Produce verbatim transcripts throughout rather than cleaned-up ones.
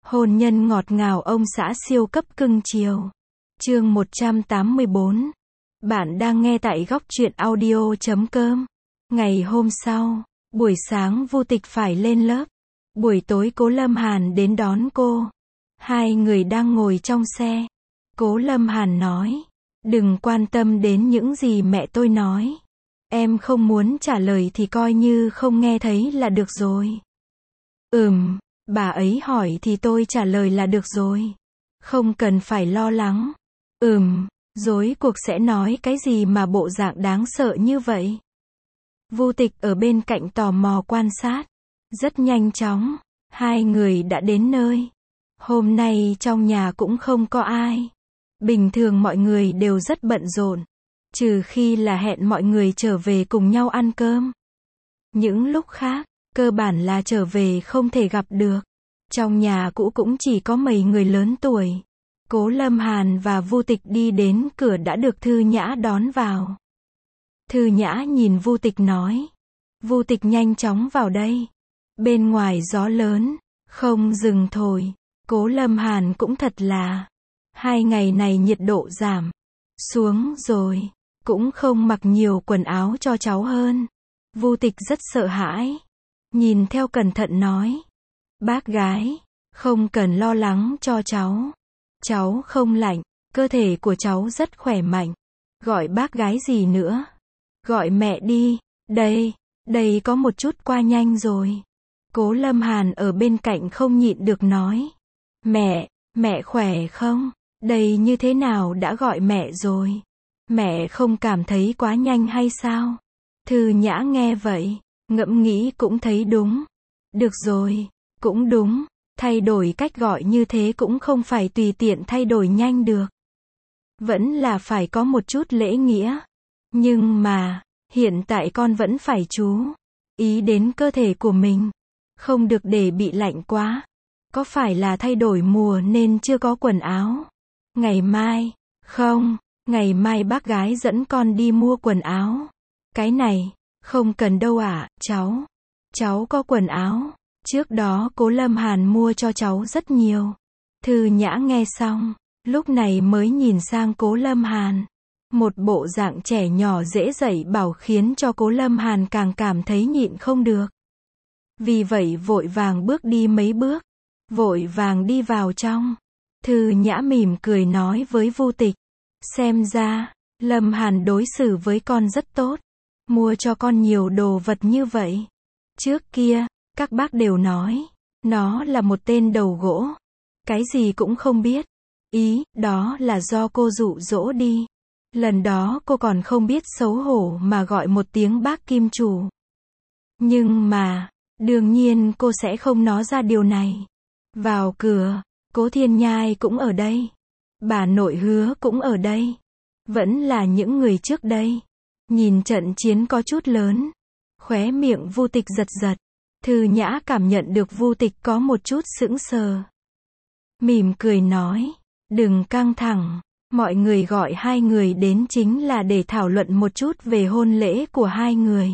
Hôn nhân ngọt ngào ông xã siêu cấp cưng chiều. Chương một trăm tám mươi bốn. Bạn đang nghe tại góc truyện audio chấm com. Ngày hôm sau, buổi sáng Vu Tịch phải lên lớp. Buổi tối Cố Lâm Hàn đến đón cô. Hai người đang ngồi trong xe. Cố Lâm Hàn nói, đừng quan tâm đến những gì mẹ tôi nói. Em không muốn trả lời thì coi như không nghe thấy là được rồi. Ừm, bà ấy hỏi thì tôi trả lời là được rồi. Không cần phải lo lắng. Ừm, rối cuộc sẽ nói cái gì mà bộ dạng đáng sợ như vậy? Vu Tịch ở bên cạnh tò mò quan sát. Rất nhanh chóng, hai người đã đến nơi. Hôm nay trong nhà cũng không có ai. Bình thường mọi người đều rất bận rộn. Trừ khi là hẹn mọi người trở về cùng nhau ăn cơm. Những lúc khác, cơ bản là trở về không thể gặp được. Trong nhà cũ cũng chỉ có mấy người lớn tuổi. Cố Lâm Hàn và Vu Tịch đi đến cửa đã được Thư Nhã đón vào. Thư Nhã nhìn Vu Tịch nói. Vu Tịch nhanh chóng vào đây. Bên ngoài gió lớn, không dừng thổi. Cố Lâm Hàn cũng thật là. Hai ngày này nhiệt độ giảm xuống rồi. Cũng không mặc nhiều quần áo cho cháu hơn. Vu Tịch rất sợ hãi. Nhìn theo cẩn thận nói. Bác gái, không cần lo lắng cho cháu. Cháu không lạnh, cơ thể của cháu rất khỏe mạnh. Gọi bác gái gì nữa? Gọi mẹ đi, đây, đây có một chút qua nhanh rồi. Cố Lâm Hàn ở bên cạnh không nhịn được nói. Mẹ, mẹ khỏe không? Đây như thế nào đã gọi mẹ rồi? Mẹ không cảm thấy quá nhanh hay sao? Thư Nhã nghe vậy, ngẫm nghĩ cũng thấy đúng. Được rồi, cũng đúng, thay đổi cách gọi như thế cũng không phải tùy tiện thay đổi nhanh được. Vẫn là phải có một chút lễ nghĩa. Nhưng mà, hiện tại con vẫn phải chú ý đến cơ thể của mình. Không được để bị lạnh quá. Có phải là thay đổi mùa nên chưa có quần áo? Ngày mai, không, ngày mai bác gái dẫn con đi mua quần áo. Cái này, không cần đâu ạ, cháu. Cháu có quần áo. Trước đó Cố Lâm Hàn mua cho cháu rất nhiều. Thư Nhã nghe xong, lúc này mới nhìn sang Cố Lâm Hàn. Một bộ dạng trẻ nhỏ dễ dạy bảo khiến cho Cố Lâm Hàn càng cảm thấy nhịn không được. Vì vậy vội vàng bước đi mấy bước. Vội vàng đi vào trong. Thư Nhã mỉm cười nói với Vu Tịch. Xem ra, Lâm Hàn đối xử với con rất tốt. Mua cho con nhiều đồ vật như vậy. Trước kia, các bác đều nói, nó là một tên đầu gỗ. Cái gì cũng không biết. Ý, đó là do cô dụ dỗ đi. Lần đó cô còn không biết xấu hổ mà gọi một tiếng bác kim chủ. Nhưng mà, đương nhiên cô sẽ không nói ra điều này. Vào cửa, Cố Thiên Nhai cũng ở đây. Bà nội Hứa cũng ở đây. Vẫn là những người trước đây. Nhìn trận chiến có chút lớn. Khóe miệng Vu Tịch giật giật. Thư Nhã cảm nhận được Vu Tịch có một chút sững sờ. Mỉm cười nói. Đừng căng thẳng. Mọi người gọi hai người đến chính là để thảo luận một chút về hôn lễ của hai người.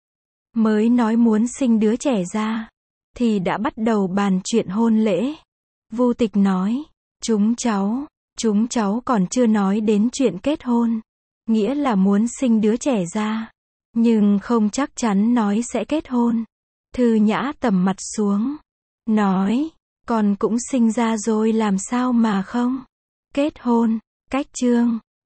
Mới nói muốn sinh đứa trẻ ra. Thì đã bắt đầu bàn chuyện hôn lễ. Vu Tịch nói. Chúng cháu. Chúng cháu còn chưa nói đến chuyện kết hôn. Nghĩa là muốn sinh đứa trẻ ra. Nhưng không chắc chắn nói sẽ kết hôn. Thư Nhã tầm mặt xuống. Nói. Con cũng sinh ra rồi làm sao mà không kết hôn. Cách chương.